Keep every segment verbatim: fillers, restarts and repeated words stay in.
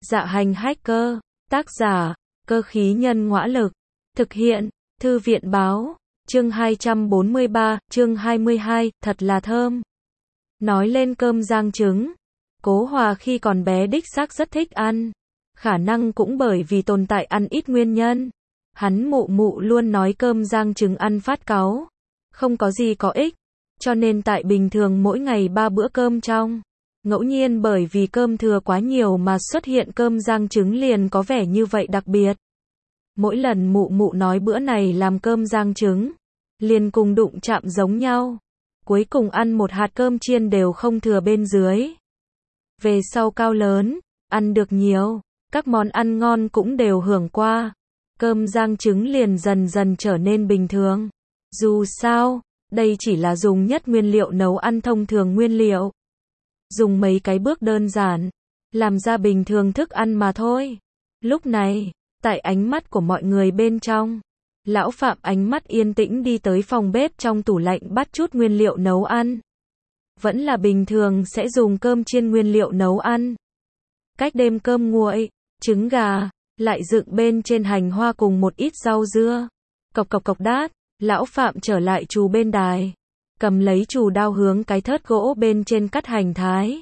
Dạ hành hacker, tác giả, cơ khí nhân ngõa lực, thực hiện, thư viện báo, chương hai trăm bốn mươi ba, chương hai mươi hai, thật là thơm. Nói lên cơm rang trứng, Cố Hòa khi còn bé đích xác rất thích ăn, khả năng cũng bởi vì tồn tại ăn ít nguyên nhân. Hắn mụ mụ luôn nói cơm rang trứng ăn phát cáu, không có gì có ích, cho nên tại bình thường mỗi ngày ba bữa cơm trong. Ngẫu nhiên bởi vì cơm thừa quá nhiều mà xuất hiện cơm rang trứng liền có vẻ như vậy đặc biệt. Mỗi lần mụ mụ nói bữa này làm cơm rang trứng, liền cùng đụng chạm giống nhau. Cuối cùng ăn một hạt cơm chiên đều không thừa bên dưới. Về sau cao lớn, ăn được nhiều, các món ăn ngon cũng đều hưởng qua. Cơm rang trứng liền dần dần trở nên bình thường. Dù sao, đây chỉ là dùng nhất nguyên liệu nấu ăn thông thường nguyên liệu. Dùng mấy cái bước đơn giản, làm ra bình thường thức ăn mà thôi. Lúc này, tại ánh mắt của mọi người bên trong, Lão Phạm ánh mắt yên tĩnh đi tới phòng bếp trong tủ lạnh bắt chút nguyên liệu nấu ăn. Vẫn là bình thường sẽ dùng cơm chiên nguyên liệu nấu ăn. Cách đêm cơm nguội, trứng gà, lại dựng bên trên hành hoa cùng một ít rau dưa. Cộc cộc cộc đát, Lão Phạm trở lại chù bên đài. Cầm lấy chù đao hướng cái thớt gỗ bên trên cắt hành thái.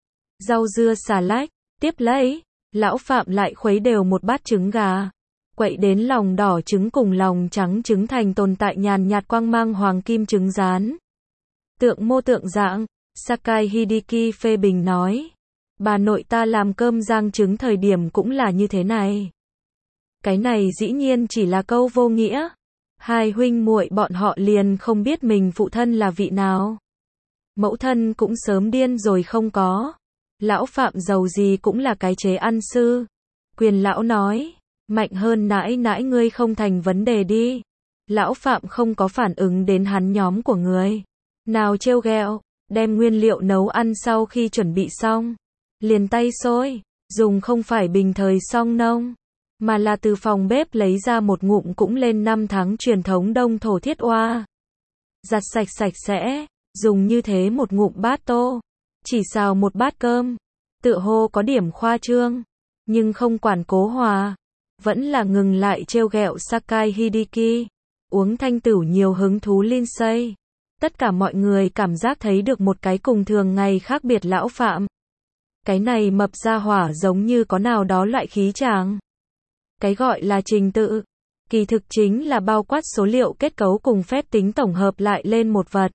Rau dưa xà lách, tiếp lấy, Lão Phạm lại khuấy đều một bát trứng gà. Quậy đến lòng đỏ trứng cùng lòng trắng trứng thành tồn tại nhàn nhạt quang mang hoàng kim trứng rán. Tượng mô tượng dạng, Sakai Hideki phê bình nói. Bà nội ta làm cơm rang trứng thời điểm cũng là như thế này. Cái này dĩ nhiên chỉ là câu vô nghĩa. Hai huynh muội bọn họ liền không biết mình phụ thân là vị nào. Mẫu thân cũng sớm điên rồi không có. Lão Phạm giàu gì cũng là cái chế ăn sư. Quyền lão nói, mạnh hơn nãi nãi ngươi không thành vấn đề đi. Lão Phạm không có phản ứng đến hắn nhóm của người. Nào trêu ghẹo, đem nguyên liệu nấu ăn sau khi chuẩn bị xong. Liền tay xôi, dùng không phải bình thời song nông. Mà là từ phòng bếp lấy ra một ngụm cũng lên năm tháng truyền thống đông thổ thiết oa. Giặt sạch sạch sẽ, dùng như thế một ngụm bát tô. Chỉ xào một bát cơm. Tựa hồ có điểm khoa trương. Nhưng không quản Cố Hòa. Vẫn là ngừng lại trêu ghẹo Sakai Hideki. Uống thanh tửu nhiều hứng thú Lindsay. Tất cả mọi người cảm giác thấy được một cái cùng thường ngày khác biệt Lão Phạm. Cái này mập ra hỏa giống như có nào đó loại khí chàng. Cái gọi là trình tự, kỳ thực chính là bao quát số liệu kết cấu cùng phép tính tổng hợp lại lên một vật.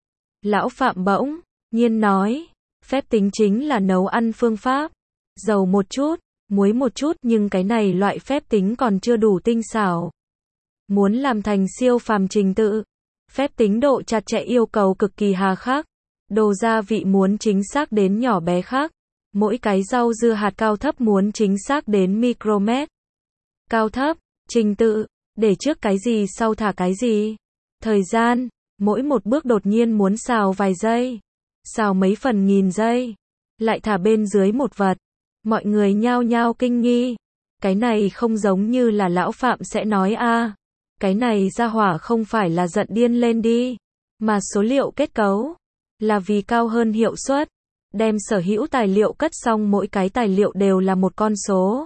Lão Phạm bỗng nhiên nói, phép tính chính là nấu ăn phương pháp, dầu một chút, muối một chút, nhưng cái này loại phép tính còn chưa đủ tinh xảo. Muốn làm thành siêu phàm trình tự, phép tính độ chặt chẽ yêu cầu cực kỳ hà khắc, đồ gia vị muốn chính xác đến nhỏ bé khác, mỗi cái rau dưa hạt cao thấp muốn chính xác đến micromet. Cao thấp, trình tự, để trước cái gì sau thả cái gì. Thời gian, mỗi một bước đột nhiên muốn xào vài giây, xào mấy phần nghìn giây, lại thả bên dưới một vật. Mọi người nhao nhao kinh nghi. Cái này không giống như là Lão Phạm sẽ nói a. À, cái này ra hỏa không phải là giận điên lên đi, mà số liệu kết cấu là vì cao hơn hiệu suất, đem sở hữu tài liệu cất xong mỗi cái tài liệu đều là một con số.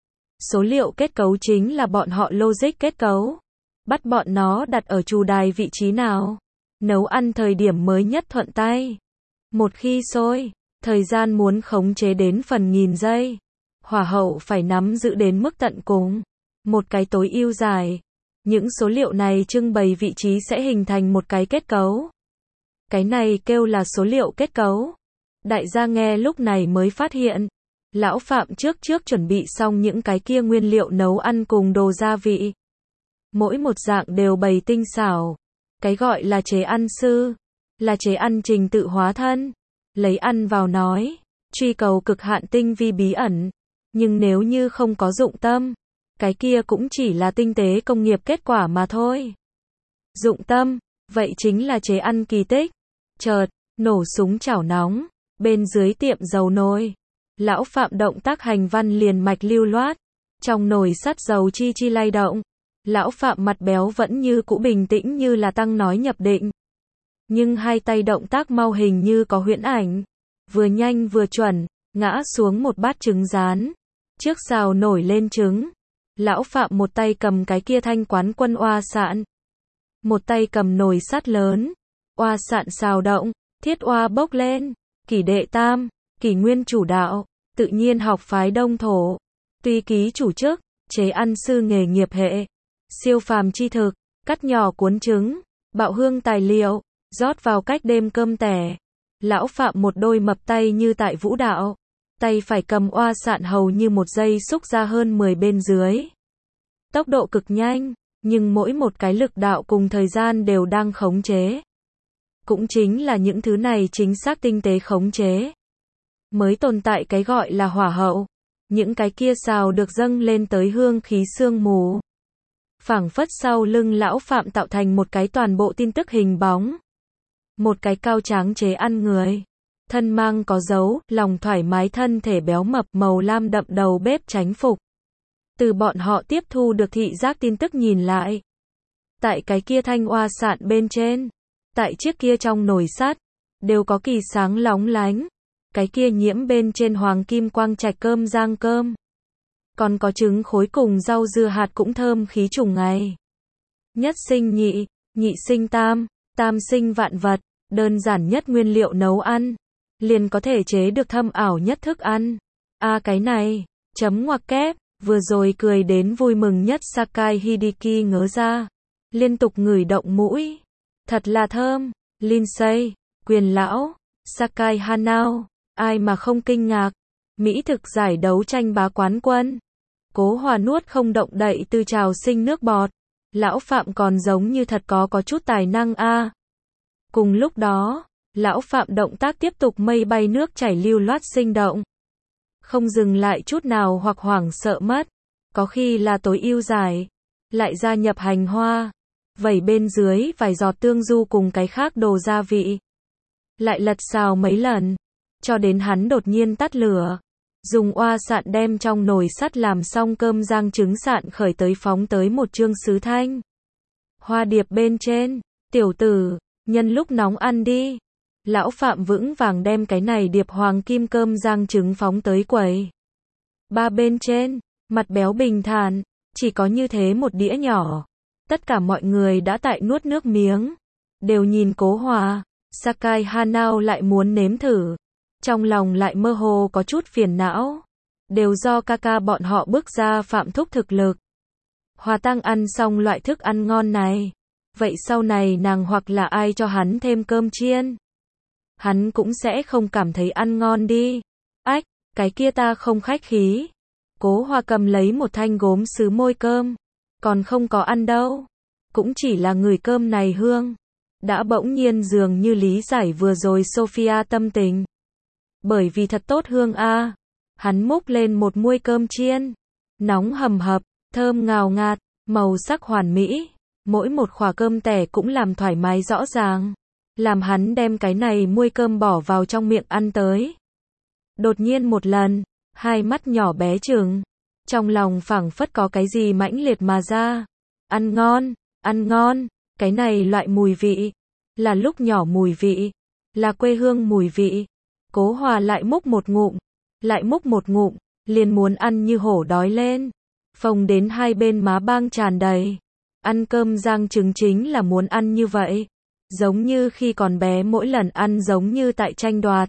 Số liệu kết cấu chính là bọn họ logic kết cấu. Bắt bọn nó đặt ở chủ đài vị trí nào. Nấu ăn thời điểm mới nhất thuận tay. Một khi sôi, thời gian muốn khống chế đến phần nghìn giây. Hỏa hậu phải nắm giữ đến mức tận cùng. Một cái tối ưu dài. Những số liệu này trưng bày vị trí sẽ hình thành một cái kết cấu. Cái này kêu là số liệu kết cấu. Đại gia nghe lúc này mới phát hiện. Lão Phạm trước trước chuẩn bị xong những cái kia nguyên liệu nấu ăn cùng đồ gia vị. Mỗi một dạng đều bày tinh xảo. Cái gọi là chế ăn sư, là chế ăn trình tự hóa thân. Lấy ăn vào nói, truy cầu cực hạn tinh vi bí ẩn. Nhưng nếu như không có dụng tâm, cái kia cũng chỉ là tinh tế công nghiệp kết quả mà thôi. Dụng tâm, vậy chính là chế ăn kỳ tích. Chợt, nổ súng chảo nóng, bên dưới tiệm dầu nồi. Lão Phạm động tác hành văn liền mạch lưu loát. Trong nồi sắt dầu chi chi lay động. Lão Phạm mặt béo vẫn như cũ bình tĩnh như là tăng nói nhập định. Nhưng hai tay động tác mau hình như có huyễn ảnh. Vừa nhanh vừa chuẩn, ngã xuống một bát trứng rán. Trước xào nổi lên trứng, lão Phạm một tay cầm cái kia thanh quán quân oa sạn, một tay cầm nồi sắt lớn, oa sạn xào động, thiết oa bốc lên, kỷ đệ tam, kỷ nguyên chủ đạo, tự nhiên học phái đông thổ, tuy ký chủ chức, chế ăn sư nghề nghiệp hệ, siêu phàm chi thực, cắt nhỏ cuốn trứng, bạo hương tài liệu, rót vào cách đêm cơm tẻ. Lão Phạm một đôi mập tay như tại vũ đạo, tay phải cầm oa sạn hầu như một giây xúc ra hơn mười bên dưới. Tốc độ cực nhanh, nhưng mỗi một cái lực đạo cùng thời gian đều đang khống chế. Cũng chính là những thứ này chính xác tinh tế khống chế, mới tồn tại cái gọi là hỏa hậu. Những cái kia xào được dâng lên tới hương khí sương mù, phảng phất sau lưng lão Phạm tạo thành một cái toàn bộ tin tức hình bóng. Một cái cao tráng chế ăn người, thân mang có dấu, lòng thoải mái thân thể béo mập màu lam đậm đầu bếp chánh phục. Từ bọn họ tiếp thu được thị giác tin tức nhìn lại. Tại cái kia thanh oa sạn bên trên, tại chiếc kia trong nồi sắt, đều có kỳ sáng lóng lánh. Cái kia nhiễm bên trên hoàng kim quang trạch cơm rang cơm. Còn có trứng khối cùng rau dưa hạt cũng thơm khí trùng ngày. Nhất sinh nhị, nhị sinh tam, tam sinh vạn vật, đơn giản nhất nguyên liệu nấu ăn, liền có thể chế được thâm ảo nhất thức ăn. A à, cái này, chấm ngoặc kép, vừa rồi cười đến vui mừng nhất Sakai Hideki ngớ ra, liên tục ngửi động mũi. Thật là thơm, Lindsay, Quyền lão, Sakai Hanao, ai mà không kinh ngạc. Mỹ thực giải đấu tranh bá quán quân. Cố Hòa nuốt không động đậy từ trào sinh nước bọt. Lão Phạm còn giống như thật có có chút tài năng a. À. Cùng lúc đó, lão Phạm động tác tiếp tục mây bay nước chảy lưu loát sinh động. Không dừng lại chút nào hoặc hoảng sợ mất. Có khi là tối ưu giải. Lại gia nhập hành hoa. Vẩy bên dưới vài giọt tương du cùng cái khác đồ gia vị. Lại lật xào mấy lần. Cho đến hắn đột nhiên tắt lửa. Dùng oa sạn đem trong nồi sắt làm xong cơm rang trứng sạn khởi tới phóng tới một chương sứ thanh. Hoa điệp bên trên, tiểu tử, nhân lúc nóng ăn đi. Lão Phạm vững vàng đem cái này điệp hoàng kim cơm rang trứng phóng tới quầy. Ba bên trên, mặt béo bình thản, chỉ có như thế một đĩa nhỏ. Tất cả mọi người đã tại nuốt nước miếng. Đều nhìn Cố Hòa, Sakai Hanao lại muốn nếm thử. Trong lòng lại mơ hồ có chút phiền não. Đều do ca ca bọn họ bước ra Phạm thúc thực lực. Hòa Tăng ăn xong loại thức ăn ngon này. Vậy sau này nàng hoặc là ai cho hắn thêm cơm chiên. Hắn cũng sẽ không cảm thấy ăn ngon đi. Ách, cái kia ta không khách khí. Cố Hòa cầm lấy một thanh gốm sứ môi cơm. Còn không có ăn đâu. Cũng chỉ là người cơm này hương. Đã bỗng nhiên dường như lý giải vừa rồi Sophia tâm tình. Bởi vì thật tốt hương a. À. Hắn múc lên một muôi cơm chiên. Nóng hầm hập, thơm ngào ngạt, màu sắc hoàn mỹ. Mỗi một khỏa cơm tẻ cũng làm thoải mái rõ ràng. Làm hắn đem cái này muôi cơm bỏ vào trong miệng ăn tới. Đột nhiên một lần, hai mắt nhỏ bé trừng. Trong lòng phảng phất có cái gì mãnh liệt mà ra. Ăn ngon, ăn ngon, cái này loại mùi vị. Là lúc nhỏ mùi vị. Là quê hương mùi vị. Cố Hòa lại múc một ngụm. Lại múc một ngụm. Liền muốn ăn như hổ đói lên. Phồng đến hai bên má bang tràn đầy. Ăn cơm rang trứng chính là muốn ăn như vậy. Giống như khi còn bé mỗi lần ăn giống như tại tranh đoạt.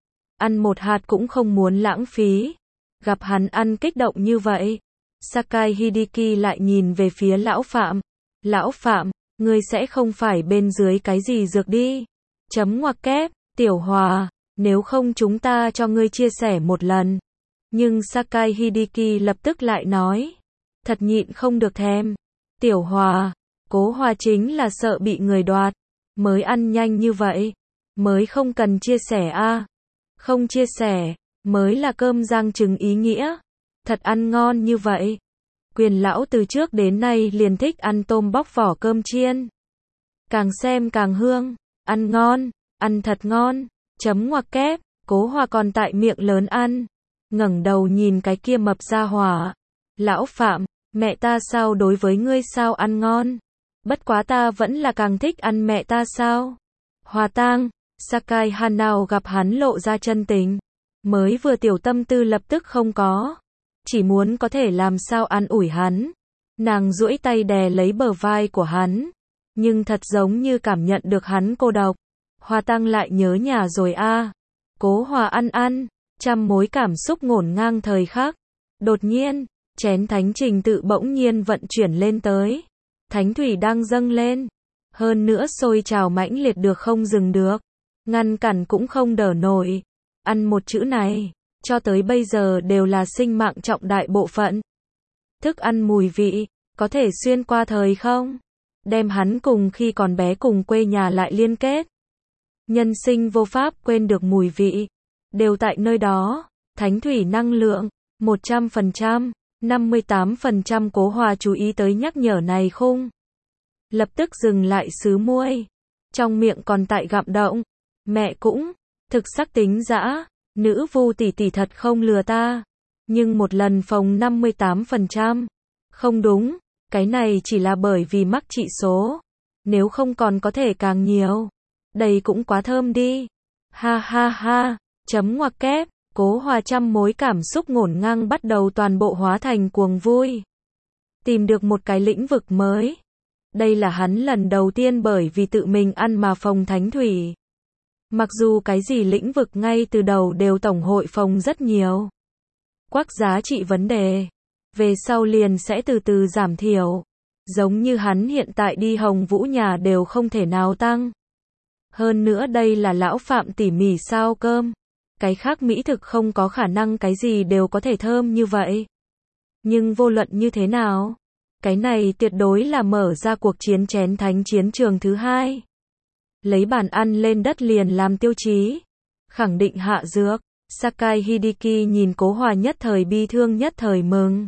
Ăn một hạt cũng không muốn lãng phí. Gặp hắn ăn kích động như vậy. Sakai Hideki lại nhìn về phía lão Phạm. Lão Phạm, ngươi sẽ không phải bên dưới cái gì dược đi. Chấm ngoặc kép, Tiểu Hòa, nếu không chúng ta cho ngươi chia sẻ một lần. Nhưng Sakai Hideki lập tức lại nói. Thật nhịn không được thèm. Tiểu Hòa, Cố Hòa chính là sợ bị người đoạt. Mới ăn nhanh như vậy. Mới không cần chia sẻ a. À. Không chia sẻ, mới là cơm rang trứng ý nghĩa. Thật ăn ngon như vậy. Quyền lão từ trước đến nay liền thích ăn tôm bóc vỏ cơm chiên. Càng xem càng hương. Ăn ngon, ăn thật ngon. Chấm ngoặc kép, Cố Hòa còn tại miệng lớn ăn. Ngẩng đầu nhìn cái kia mập ra hỏa. Lão Phạm, mẹ ta sao đối với ngươi sao ăn ngon. Bất quá ta vẫn là càng thích ăn mẹ ta sao. Hòa Tang, Sakai Hanao gặp hắn lộ ra chân tình. Mới vừa tiểu tâm tư lập tức không có. chỉ muốn có thể làm sao an ủi hắn. Nàng duỗi tay đè lấy bờ vai của hắn, nhưng thật giống như cảm nhận được hắn cô độc. Hoa Tăng lại nhớ nhà rồi a. À. Cố Hòa ăn ăn, trăm mối cảm xúc ngổn ngang thời khắc. Đột nhiên, chén thánh trình tự bỗng nhiên vận chuyển lên tới. Thánh thủy đang dâng lên, hơn nữa sôi trào mãnh liệt được không dừng được, ngăn cản cũng không đỡ nổi. Ăn một chữ này, cho tới bây giờ đều là sinh mạng trọng đại bộ phận. Thức ăn mùi vị, có thể xuyên qua thời không? Đem hắn cùng khi còn bé cùng quê nhà lại liên kết. Nhân sinh vô pháp quên được mùi vị, đều tại nơi đó. Thánh thủy năng lượng, một trăm phần trăm, năm mươi tám phần trăm. Cố Hòa chú ý tới nhắc nhở này khung. Lập tức dừng lại sứ muôi, trong miệng còn tại gặm động. Mẹ cũng, thực sắc tính dã, nữ Vu tỷ tỷ thật không lừa ta. Nhưng một lần phòng năm mươi tám phần trăm. Không đúng, cái này chỉ là bởi vì mắc trị số. Nếu không còn có thể càng nhiều. Đây cũng quá thơm đi. Ha ha ha, chấm ngoặc kép. Cố Hòa trăm mối cảm xúc ngổn ngang bắt đầu toàn bộ hóa thành cuồng vui. Tìm được một cái lĩnh vực mới. Đây là hắn lần đầu tiên bởi vì tự mình ăn mà phòng thánh thủy. Mặc dù cái gì lĩnh vực ngay từ đầu đều tổng hội phòng rất nhiều. Quắc giá trị vấn đề. Về sau liền sẽ từ từ giảm thiểu. Giống như hắn hiện tại đi Hồng Vũ nhà đều không thể nào tăng. Hơn nữa đây là lão Phạm tỉ mỉ sao cơm. Cái khác mỹ thực không có khả năng cái gì đều có thể thơm như vậy. Nhưng vô luận như thế nào, cái này tuyệt đối là mở ra cuộc chiến chén thánh chiến trường thứ hai. Lấy bàn ăn lên đất liền làm tiêu chí. Khẳng định hạ dược. Sakai Hideki nhìn Cố Hòa nhất thời bi thương nhất thời mừng.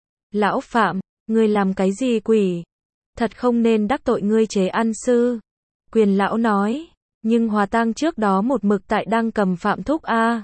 Lão Phạm, ngươi làm cái gì quỷ? Thật không nên đắc tội ngươi chế ăn sư. Quyền lão nói. Nhưng Hòa Tăng trước đó một mực tại đang cầm Phạm Thúc a.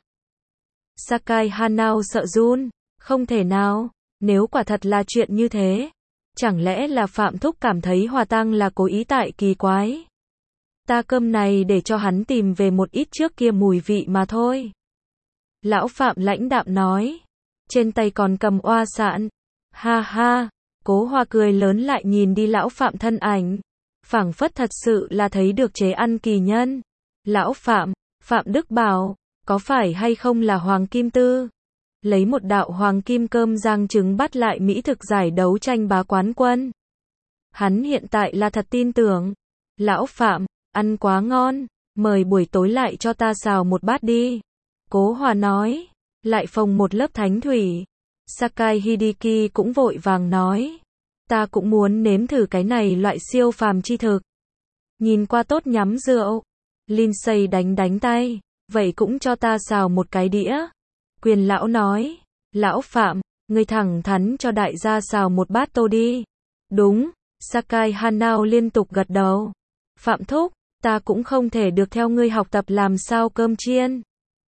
Sakai Hanao sợ run. Không thể nào. Nếu quả thật là chuyện như thế. Chẳng lẽ là Phạm Thúc cảm thấy Hòa Tăng là cố ý tại kỳ quái? Ta cơm này để cho hắn tìm về một ít trước kia mùi vị mà thôi. Lão Phạm lãnh đạm nói. Trên tay còn cầm oa sạn. Ha ha. Cố Hòa cười lớn lại nhìn đi lão Phạm thân ảnh. Phảng phất thật sự là thấy được chế ăn kỳ nhân. Lão Phạm, Phạm Đức Bảo, có phải hay không là Hoàng Kim Tư? Lấy một đạo hoàng kim cơm rang trứng bắt lại mỹ thực giải đấu tranh bá quán quân. Hắn hiện tại là thật tin tưởng. Lão Phạm, ăn quá ngon, mời buổi tối lại cho ta xào một bát đi. Cố Hòa nói, lại phồng một lớp thánh thủy. Sakai Hideki cũng vội vàng nói, ta cũng muốn nếm thử cái này loại siêu phàm chi thực. Nhìn qua tốt nhắm rượu. Lindsay đánh đánh tay, vậy cũng cho ta xào một cái đĩa. Quyền lão nói, lão Phạm, ngươi thẳng thắn cho đại gia xào một bát tô đi. Đúng, Sakai Hanao liên tục gật đầu. Phạm Thúc, ta cũng không thể được theo ngươi học tập làm sao cơm chiên.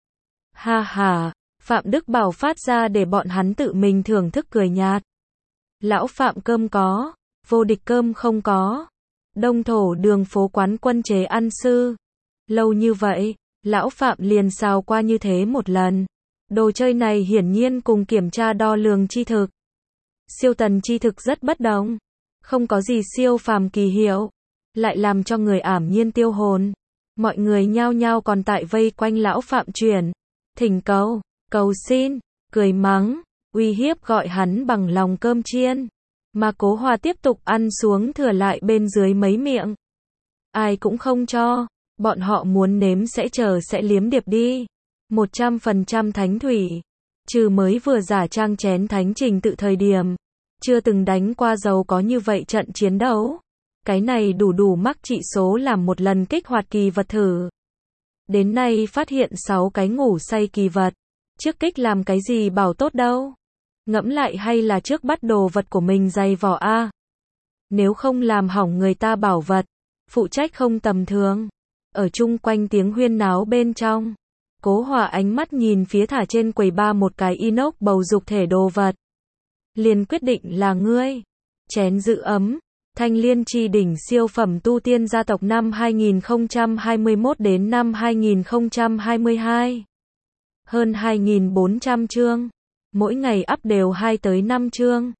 Ha ha, Phạm Đức Bảo phát ra để bọn hắn tự mình thưởng thức cười nhạt. Lão Phạm cơm có, vô địch cơm không có. Đông thổ đường phố quán quân chế ăn sư. Lâu như vậy, lão Phạm liền xào qua như thế một lần. Đồ chơi này hiển nhiên cùng kiểm tra đo lường chi thực. Siêu tần chi thực rất bất đồng. Không có gì siêu phàm kỳ hiệu. Lại làm cho người ảm nhiên tiêu hồn. Mọi người nhao nhao còn tại vây quanh lão Phạm chuyển. Thỉnh cầu, cầu xin, cười mắng, uy hiếp gọi hắn bằng lòng cơm chiên. Mà Cố Hòa tiếp tục ăn xuống thừa lại bên dưới mấy miệng. Ai cũng không cho. Bọn họ muốn nếm sẽ chờ sẽ liếm điệp đi. một trăm phần trăm thánh thủy. Trừ mới vừa giả trang chén thánh trình tự thời điểm. Chưa từng đánh qua giàu có như vậy trận chiến đấu. Cái này đủ đủ mắc trị số làm một lần kích hoạt kỳ vật thử. Đến nay phát hiện sáu cái ngủ say kỳ vật. Trước kích làm cái gì bảo tốt đâu. Ngẫm lại hay là trước bắt đồ vật của mình dày vỏ a. Nếu không làm hỏng người ta bảo vật. Phụ trách không tầm thường. Ở chung quanh tiếng huyên náo bên trong. Cố Hòa ánh mắt nhìn phía thả trên quầy ba một cái inox bầu dục thể đồ vật. Liền quyết định là ngươi. Chén giữ ấm. Thanh liên chi đỉnh siêu phẩm tu tiên gia tộc năm hai nghìn không trăm hai mươi mốt đến năm hai nghìn không trăm hai mươi hai. Hơn hai nghìn bốn trăm chương. mỗi ngày up đều hai tới năm chương.